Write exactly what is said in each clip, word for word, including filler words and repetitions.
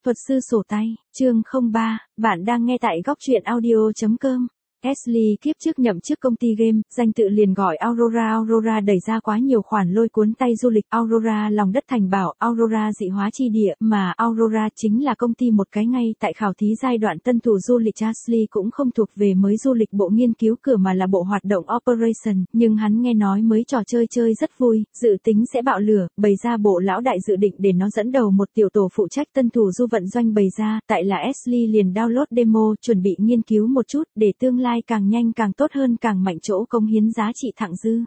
Thuật sư sổ tay, chương không ba, bạn đang nghe tại góc truyện audio chấm com. Ashley kiếp trước nhậm chức công ty game, danh tự liền gọi Aurora. Aurora đẩy ra quá nhiều khoản lôi cuốn tay du lịch. Aurora lòng đất thành bảo, Aurora dị hóa chi địa, mà Aurora chính là công ty một cái ngay tại khảo thí giai đoạn tân thủ du lịch. Ashley cũng không thuộc về mới du lịch bộ nghiên cứu cửa mà là bộ hoạt động Operation, nhưng hắn nghe nói mới trò chơi chơi rất vui, dự tính sẽ bạo lửa, bày ra bộ lão đại dự định để nó dẫn đầu một tiểu tổ phụ trách tân thủ du vận doanh bày ra, tại là Ashley liền download demo, chuẩn bị nghiên cứu một chút, để tương lai càng nhanh càng tốt hơn càng mạnh chỗ cống hiến giá trị thặng dư.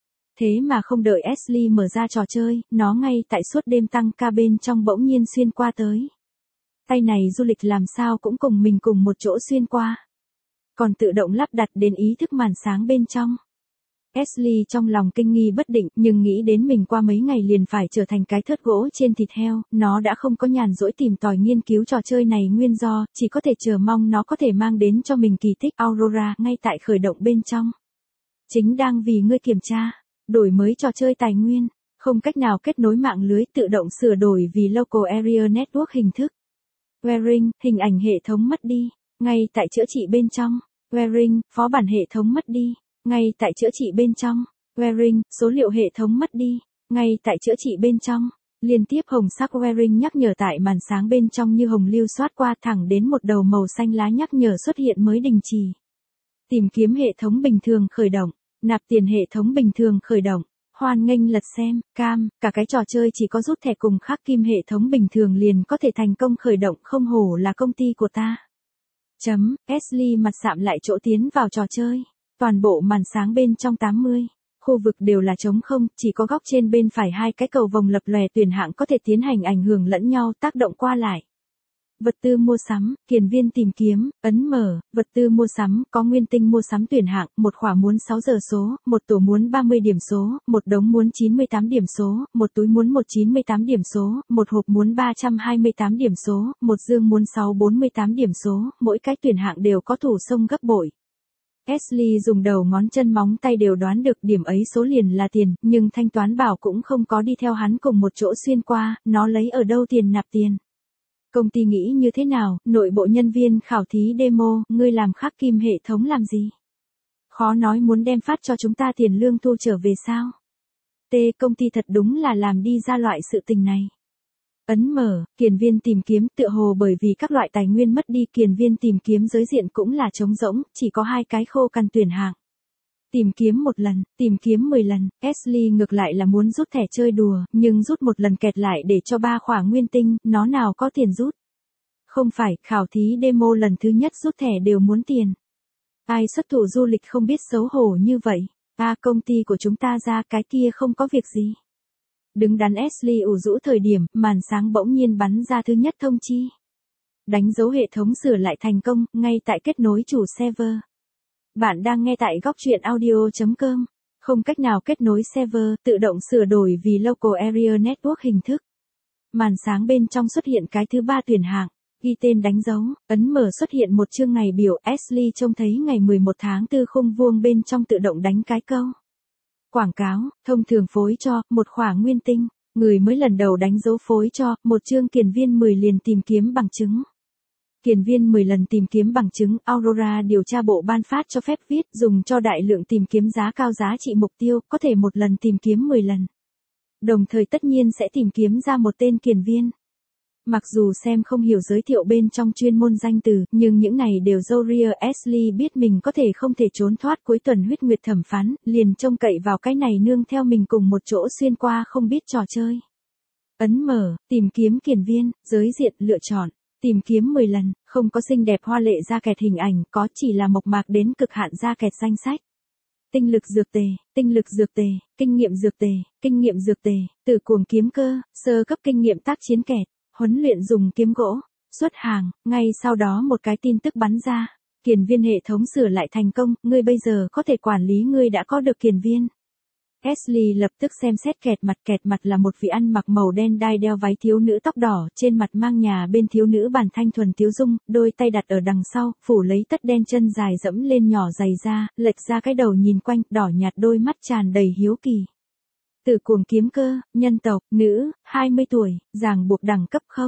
Thế mà không đợi Ashley mở ra trò chơi, nó ngay tại suốt đêm tăng ca bên trong bỗng nhiên xuyên qua tới. Tay này du lịch làm sao cũng cùng mình cùng một chỗ xuyên qua. Còn tự động lắp đặt đến ý thức màn sáng bên trong. Ashley trong lòng kinh nghi bất định, nhưng nghĩ đến mình qua mấy ngày liền phải trở thành cái thớt gỗ trên thịt heo, nó đã không có nhàn rỗi tìm tòi nghiên cứu trò chơi này nguyên do, chỉ có thể chờ mong nó có thể mang đến cho mình kỳ tích. Aurora ngay tại khởi động bên trong. Chính đang vì ngươi kiểm tra, đổi mới trò chơi tài nguyên, không cách nào kết nối mạng lưới, tự động sửa đổi vì Local Area Network hình thức. Wearing, hình ảnh hệ thống mất đi, ngay tại chữa trị bên trong. Wearing, phó bản hệ thống mất đi. Ngay tại chữa trị bên trong. Wearing, số liệu hệ thống mất đi. Ngay tại chữa trị bên trong. Liên tiếp hồng sắc Wearing nhắc nhở tại màn sáng bên trong như hồng lưu xoát qua thẳng đến một đầu màu xanh lá nhắc nhở xuất hiện mới đình chỉ. Tìm kiếm hệ thống bình thường khởi động. Nạp tiền hệ thống bình thường khởi động. Hoan nghênh lật xem, cam, cả cái trò chơi chỉ có rút thẻ cùng khắc kim hệ thống bình thường liền có thể thành công khởi động, không hổ là công ty của ta. Chấm, Ashley mặt sạm lại chỗ tiến vào trò chơi. Toàn bộ màn sáng bên trong tám mươi khu vực đều là trống không, chỉ có góc trên bên phải hai cái cầu vồng lập lòe tuyển hạng có thể tiến hành ảnh hưởng lẫn nhau, tác động qua lại. Vật tư mua sắm, kiền viên tìm kiếm, ấn mở, vật tư mua sắm, có nguyên tinh mua sắm tuyển hạng, một khỏa muốn sáu giờ số, một tổ muốn ba mươi điểm số, một đống muốn chín mươi tám điểm số, một túi muốn một trăm chín mươi tám điểm số, một hộp muốn ba trăm hai mươi tám điểm số, một dương muốn sáu trăm bốn mươi tám điểm số, mỗi cái tuyển hạng đều có thủ xông gấp bội. Ashley dùng đầu ngón chân móng tay đều đoán được điểm ấy số liền là tiền, nhưng thanh toán bảo cũng không có đi theo hắn cùng một chỗ xuyên qua, nó lấy ở đâu tiền nạp tiền. Công ty nghĩ như thế nào, nội bộ nhân viên khảo thí demo, ngươi làm khắc kim hệ thống làm gì? Khó nói muốn đem phát cho chúng ta tiền lương thu trở về sao? T. Công ty thật đúng là làm đi ra loại sự tình này. Ấn mở, kiền viên tìm kiếm, tựa hồ bởi vì các loại tài nguyên mất đi, kiền viên tìm kiếm giới diện cũng là trống rỗng, chỉ có hai cái khô cằn tuyển hạng. Tìm kiếm một lần, tìm kiếm mười lần, Ashley ngược lại là muốn rút thẻ chơi đùa, nhưng rút một lần kẹt lại để cho ba khỏa nguyên tinh, nó nào có tiền rút. Không phải, khảo thí demo lần thứ nhất rút thẻ đều muốn tiền. Ai xuất thủ du lịch không biết xấu hổ như vậy, à công ty của chúng ta ra cái kia không có việc gì. Đứng đắn Ashley ủ rũ thời điểm, màn sáng bỗng nhiên bắn ra thứ nhất thông chi. Đánh dấu hệ thống sửa lại thành công, ngay tại kết nối chủ server. Bạn đang nghe tại góc truyện audio chấm com. Không cách nào kết nối server, tự động sửa đổi vì Local Area Network hình thức. Màn sáng bên trong xuất hiện cái thứ ba tuyển hạng, ghi tên đánh dấu, ấn mở xuất hiện một chương ngày biểu. Ashley trông thấy ngày mười một tháng tư khung vuông bên trong tự động đánh cái câu. Quảng cáo, thông thường phối cho, một khỏa nguyên tinh, người mới lần đầu đánh dấu phối cho, một chương kiền viên mười liền tìm kiếm bằng chứng. Kiền viên mười lần tìm kiếm bằng chứng, Aurora điều tra bộ ban phát cho phép viết, dùng cho đại lượng tìm kiếm giá cao giá trị mục tiêu, có thể một lần tìm kiếm mười lần. Đồng thời tất nhiên sẽ tìm kiếm ra một tên kiền viên. Mặc dù xem không hiểu giới thiệu bên trong chuyên môn danh từ, nhưng những này đều dâu ria. Ashley biết mình có thể không thể trốn thoát cuối tuần huyết nguyệt thẩm phán, liền trông cậy vào cái này nương theo mình cùng một chỗ xuyên qua không biết trò chơi. Ấn mở, tìm kiếm kiền viên, giới diện lựa chọn, tìm kiếm mười lần, không có xinh đẹp hoa lệ ra kẹt hình ảnh, có chỉ là mộc mạc đến cực hạn ra kẹt danh sách. Tinh lực dược tề, tinh lực dược tề, kinh nghiệm dược tề, kinh nghiệm dược tề, từ cuồng kiếm cơ, sơ cấp kinh nghiệm tác chiến kẹt. Huấn luyện dùng kiếm gỗ, xuất hàng, ngay sau đó một cái tin tức bắn ra, kiền viên hệ thống sửa lại thành công, ngươi bây giờ có thể quản lý ngươi đã có được kiền viên. Ashley lập tức xem xét kẹt mặt, kẹt mặt là một vị ăn mặc màu đen đai đeo váy thiếu nữ tóc đỏ, trên mặt mang nhà bên thiếu nữ bản thanh thuần tiếu dung, đôi tay đặt ở đằng sau, phủ lấy tất đen chân dài dẫm lên nhỏ giày da, lệch ra cái đầu nhìn quanh, đỏ nhạt đôi mắt tràn đầy hiếu kỳ. Từ cuồng kiếm cơ, nhân tộc, nữ, hai mươi tuổi, ràng buộc đẳng cấp không.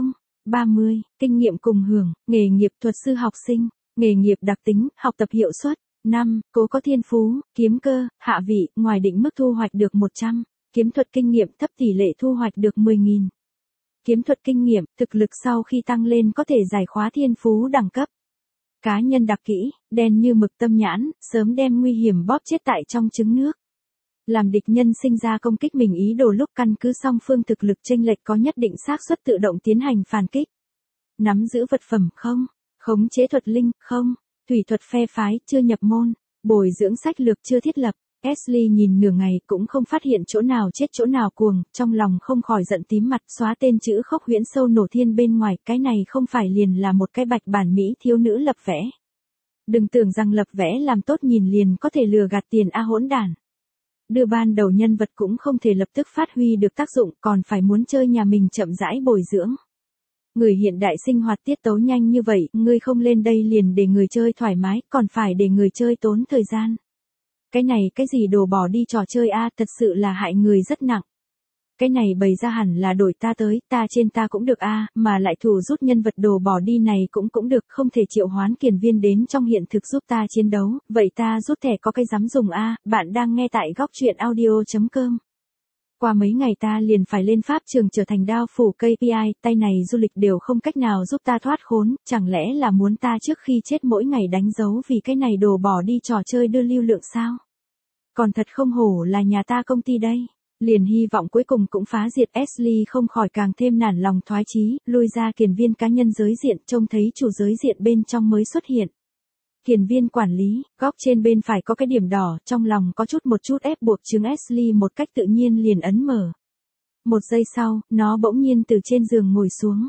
ba mươi. Kinh nghiệm cùng hưởng, nghề nghiệp thuật sư học sinh, nghề nghiệp đặc tính, học tập hiệu suất. năm. Cố có thiên phú, kiếm cơ, hạ vị, ngoài định mức thu hoạch được một trăm. Kiếm thuật kinh nghiệm thấp tỷ lệ thu hoạch được mười nghìn. Kiếm thuật kinh nghiệm, thực lực sau khi tăng lên có thể giải khóa thiên phú đẳng cấp. Cá nhân đặc kỹ, đen như mực tâm nhãn, sớm đem nguy hiểm bóp chết tại trong trứng nước. Làm địch nhân sinh ra công kích mình ý đồ lúc căn cứ song phương thực lực chênh lệch có nhất định xác suất tự động tiến hành phản kích. Nắm giữ vật phẩm không, khống chế thuật linh không, thủy thuật phe phái chưa nhập môn, bồi dưỡng sách lược chưa thiết lập. Ashley nhìn nửa ngày cũng không phát hiện chỗ nào chết chỗ nào cuồng, trong lòng không khỏi giận tím mặt, xóa tên chữ khốc huyễn sâu nổ thiên bên ngoài, cái này không phải liền là một cái bạch bản mỹ thiếu nữ lập vẽ. Đừng tưởng rằng lập vẽ làm tốt nhìn liền có thể lừa gạt tiền a hỗn đản. Đưa ban đầu nhân vật cũng không thể lập tức phát huy được tác dụng, còn phải muốn chơi nhà mình chậm rãi bồi dưỡng. Người hiện đại sinh hoạt tiết tấu nhanh như vậy, ngươi không lên đây liền để người chơi thoải mái, còn phải để người chơi tốn thời gian. Cái này cái gì đồ bỏ đi trò chơi a, thật sự là hại người rất nặng. Cái này bày ra hẳn là đổi ta tới, ta trên ta cũng được a, mà lại thủ rút nhân vật đồ bỏ đi này cũng cũng được, không thể triệu hoán kiền viên đến trong hiện thực giúp ta chiến đấu, vậy ta rút thẻ có cái dám dùng a, bạn đang nghe tại góc truyện audio chấm com. Qua mấy ngày ta liền phải lên pháp trường trở thành đao phủ ca pê i, tay này du lịch đều không cách nào giúp ta thoát khốn, chẳng lẽ là muốn ta trước khi chết mỗi ngày đánh dấu vì cái này đồ bỏ đi trò chơi đưa lưu lượng sao? Còn thật không hổ là nhà ta công ty đây. Liền hy vọng cuối cùng cũng phá diệt. Ashley không khỏi càng thêm nản lòng thoái chí, lui ra kiền viên cá nhân giới diện, trông thấy chủ giới diện bên trong mới xuất hiện. Kiền viên quản lý, góc trên bên phải có cái điểm đỏ, trong lòng có chút một chút ép buộc chứng Ashley một cách tự nhiên liền ấn mở. Một giây sau, nó bỗng nhiên từ trên giường ngồi xuống.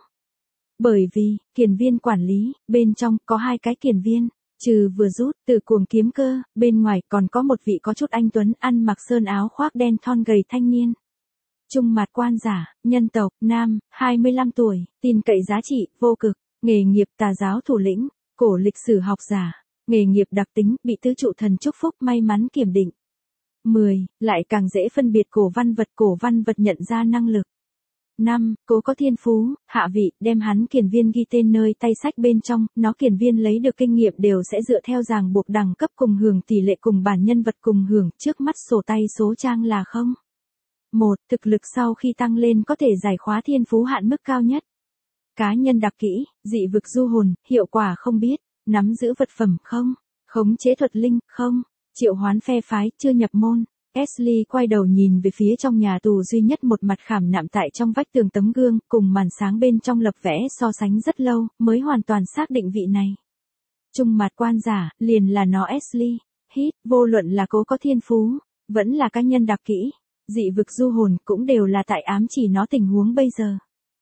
Bởi vì, kiền viên quản lý, bên trong có hai cái kiền viên. Trừ vừa rút từ cuồng kiếm cơ, bên ngoài còn có một vị có chút anh tuấn ăn mặc sơn áo khoác đen thon gầy thanh niên. Trung mặt quan giả, nhân tộc, nam, hai mươi lăm tuổi, tin cậy giá trị, vô cực, nghề nghiệp tà giáo thủ lĩnh, cổ lịch sử học giả, nghề nghiệp đặc tính, bị tứ trụ thần chúc phúc may mắn kiểm định. mười. Lại càng dễ phân biệt cổ văn vật cổ văn vật nhận ra năng lực. năm. Cố có thiên phú, hạ vị, đem hắn kiền viên ghi tên nơi tay sách bên trong, nó kiền viên lấy được kinh nghiệm đều sẽ dựa theo ràng buộc đẳng cấp cùng hưởng tỷ lệ cùng bản nhân vật cùng hưởng, trước mắt sổ tay số trang là không. một. Thực lực sau khi tăng lên có thể giải khóa thiên phú hạn mức cao nhất. Cá nhân đặc kỹ, dị vực du hồn, hiệu quả không biết, nắm giữ vật phẩm không, khống chế thuật linh không, triệu hoán phe phái chưa nhập môn. Ashley quay đầu nhìn về phía trong nhà tù duy nhất một mặt khảm nạm tại trong vách tường tấm gương, cùng màn sáng bên trong lập vẽ so sánh rất lâu, mới hoàn toàn xác định vị này. Trung mặt quan giả, liền là nó Ashley. Hít, vô luận là cố có thiên phú, vẫn là cá nhân đặc kỹ, dị vực du hồn cũng đều là tại ám chỉ nó tình huống bây giờ.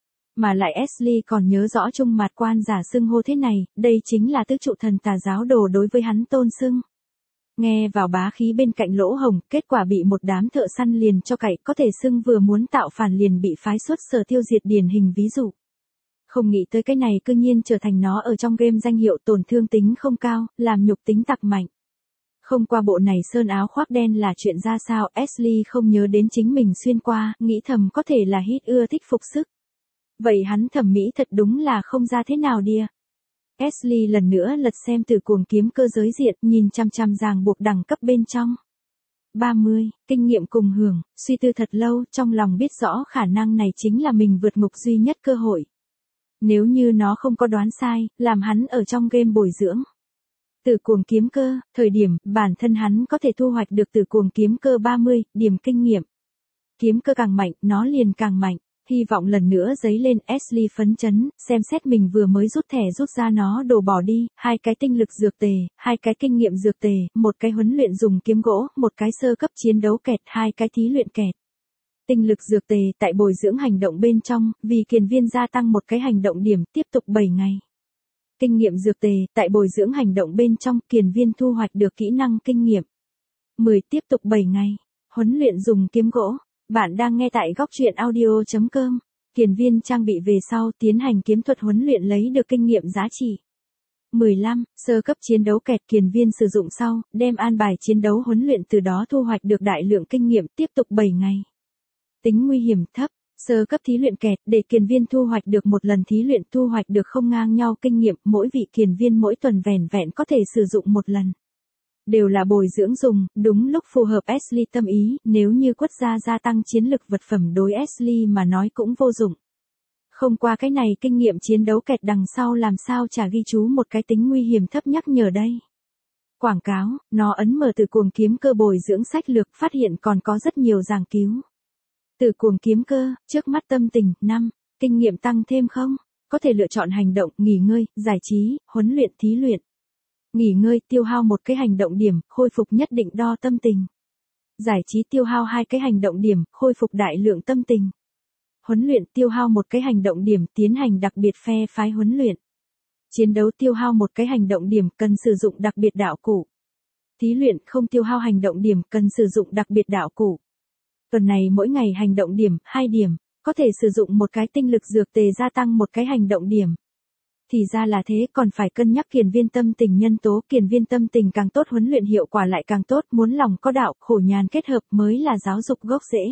Mà lại Ashley còn nhớ rõ trung mặt quan giả xưng hô thế này, đây chính là tứ trụ thần tà giáo đồ đối với hắn tôn xưng. Nghe vào bá khí bên cạnh lỗ hồng, kết quả bị một đám thợ săn liền cho cậy, có thể xưng vừa muốn tạo phản liền bị phái xuất sở tiêu diệt điển hình ví dụ. Không nghĩ tới cái này cư nhiên trở thành nó ở trong game danh hiệu tổn thương tính không cao, làm nhục tính tặc mạnh. Không qua bộ này sơn áo khoác đen là chuyện ra sao, Ashley không nhớ đến chính mình xuyên qua, nghĩ thầm có thể là hít ưa thích phục sức. Vậy hắn thẩm mỹ thật đúng là không ra thế nào đìa. Ashley lần nữa lật xem từ cuồng kiếm cơ giới diện, nhìn chăm chăm ràng buộc đẳng cấp bên trong. ba mươi. Kinh nghiệm cùng hưởng, suy tư thật lâu, trong lòng biết rõ khả năng này chính là mình vượt ngục duy nhất cơ hội. Nếu như nó không có đoán sai, làm hắn ở trong game bồi dưỡng. Từ cuồng kiếm cơ, thời điểm, bản thân hắn có thể thu hoạch được từ cuồng kiếm cơ ba mươi, điểm kinh nghiệm. Kiếm cơ càng mạnh, nó liền càng mạnh. Hy vọng lần nữa giấy lên. Ashley phấn chấn, xem xét mình vừa mới rút thẻ rút ra nó đồ bỏ đi, hai cái tinh lực dược tề, hai cái kinh nghiệm dược tề, một cái huấn luyện dùng kiếm gỗ, một cái sơ cấp chiến đấu kẹt, hai cái thí luyện kẹt. Tinh lực dược tề tại bồi dưỡng hành động bên trong, vì kiền viên gia tăng một cái hành động điểm, tiếp tục bảy ngày. Kinh nghiệm dược tề tại bồi dưỡng hành động bên trong, kiền viên thu hoạch được kỹ năng kinh nghiệm. mười. Tiếp tục bảy ngày. Huấn luyện dùng kiếm gỗ. Bạn đang nghe tại góc truyện audio chấm com. Kiền viên trang bị về sau tiến hành kiếm thuật huấn luyện lấy được kinh nghiệm giá trị. mười lăm. Sơ cấp chiến đấu kẹt kiền viên sử dụng sau, đem an bài chiến đấu huấn luyện từ đó thu hoạch được đại lượng kinh nghiệm, tiếp tục bảy ngày. Tính nguy hiểm thấp. Sơ cấp thí luyện kẹt, để kiền viên thu hoạch được một lần thí luyện thu hoạch được không ngang nhau kinh nghiệm, mỗi vị kiền viên mỗi tuần vẻn vẹn có thể sử dụng một lần. Đều là bồi dưỡng dùng, đúng lúc phù hợp Ashley tâm ý, nếu như quất gia gia tăng chiến lực vật phẩm đối Ashley mà nói cũng vô dụng. Không qua cái này kinh nghiệm chiến đấu kẹt đằng sau làm sao chả ghi chú một cái tính nguy hiểm thấp nhắc nhở đây. Quảng cáo, nó ấn mở từ cuồng kiếm cơ bồi dưỡng sách lược phát hiện còn có rất nhiều giảng cứu. Từ cuồng kiếm cơ, trước mắt tâm tình, năm, kinh nghiệm tăng thêm không? Có thể lựa chọn hành động, nghỉ ngơi, giải trí, huấn luyện, thí luyện. Nghỉ ngơi tiêu hao một cái hành động điểm, khôi phục nhất định đo tâm tình. Giải trí tiêu hao hai cái hành động điểm, khôi phục đại lượng tâm tình. Huấn luyện tiêu hao một cái hành động điểm, tiến hành đặc biệt phe phái huấn luyện. Chiến đấu tiêu hao một cái hành động điểm, cần sử dụng đặc biệt đạo cụ. Thí luyện không tiêu hao hành động điểm, cần sử dụng đặc biệt đạo cụ. Tuần này mỗi ngày hành động điểm, hai điểm, có thể sử dụng một cái tinh lực dược tề gia tăng một cái hành động điểm. Thì ra là thế, còn phải cân nhắc kiền viên tâm tình nhân tố, kiền viên tâm tình càng tốt huấn luyện hiệu quả lại càng tốt, muốn lòng có đạo, khổ nhàn kết hợp mới là giáo dục gốc rễ.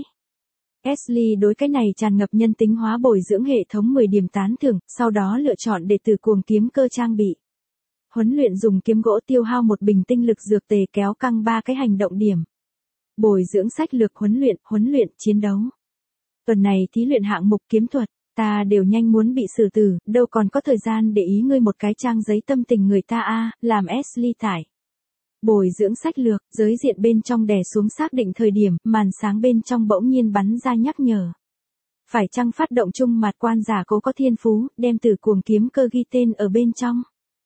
Ashley đối cái này tràn ngập nhân tính hóa bồi dưỡng hệ thống mười điểm tán thưởng, sau đó lựa chọn để từ cuồng kiếm cơ trang bị. Huấn luyện dùng kiếm gỗ tiêu hao một bình tinh lực dược tề kéo căng ba cái hành động điểm. Bồi dưỡng sách lược huấn luyện, huấn luyện, chiến đấu. Tuần này thí luyện hạng mục kiếm thuật, ta đều nhanh muốn bị xử tử, đâu còn có thời gian để ý ngươi một cái trang giấy tâm tình người ta a, làm Ashley tải. Bồi dưỡng sách lược, giới diện bên trong đè xuống xác định thời điểm, màn sáng bên trong bỗng nhiên bắn ra nhắc nhở. Phải chăng phát động chung mặt quan giả cố có thiên phú, đem từ cuồng kiếm cơ ghi tên ở bên trong.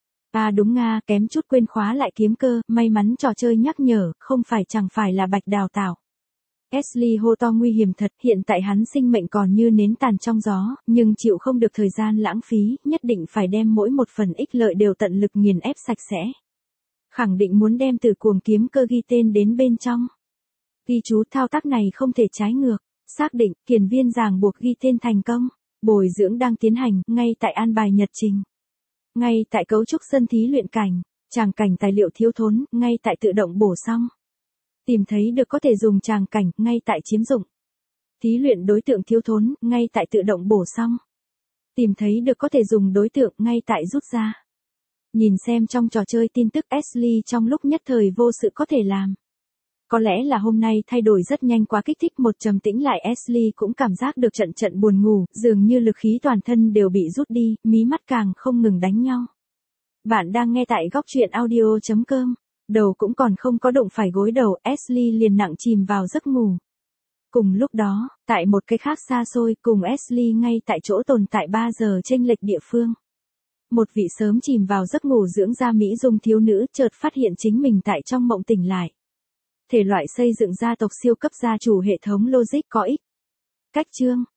À đúng nga, kém chút quên khóa lại kiếm cơ, may mắn trò chơi nhắc nhở, không phải chẳng phải là bạch đào tạo. Ashley hô to nguy hiểm thật, hiện tại hắn sinh mệnh còn như nến tàn trong gió, nhưng chịu không được thời gian lãng phí, nhất định phải đem mỗi một phần ích lợi đều tận lực nghiền ép sạch sẽ. Khẳng định muốn đem từ cuồng kiếm cơ ghi tên đến bên trong. Ghi chú thao tác này không thể trái ngược, xác định, kiền viên ràng buộc ghi tên thành công, bồi dưỡng đang tiến hành, ngay tại an bài nhật trình. Ngay tại cấu trúc sân thí luyện cảnh, tràng cảnh tài liệu thiếu thốn, ngay tại tự động bổ xong. Tìm thấy được có thể dùng tràng cảnh, ngay tại chiếm dụng. Thí luyện đối tượng thiếu thốn, ngay tại tự động bổ xong. Tìm thấy được có thể dùng đối tượng, ngay tại rút ra. Nhìn xem trong trò chơi tin tức Ashley trong lúc nhất thời vô sự có thể làm. Có lẽ là hôm nay thay đổi rất nhanh quá kích thích một trầm tĩnh lại Ashley cũng cảm giác được trận trận buồn ngủ, dường như lực khí toàn thân đều bị rút đi, mí mắt càng không ngừng đánh nhau. Bạn đang nghe tại góc truyện audio chấm com. Đầu cũng còn không có đụng phải gối đầu, Ashley liền nặng chìm vào giấc ngủ. Cùng lúc đó, tại một cái khác xa xôi, cùng Ashley ngay tại chỗ tồn tại ba giờ chênh lệch địa phương. Một vị sớm chìm vào giấc ngủ dưỡng da Mỹ dung thiếu nữ chợt phát hiện chính mình tại trong mộng tỉnh lại. Thể loại xây dựng gia tộc siêu cấp gia chủ hệ thống logic có ích. Cách chương,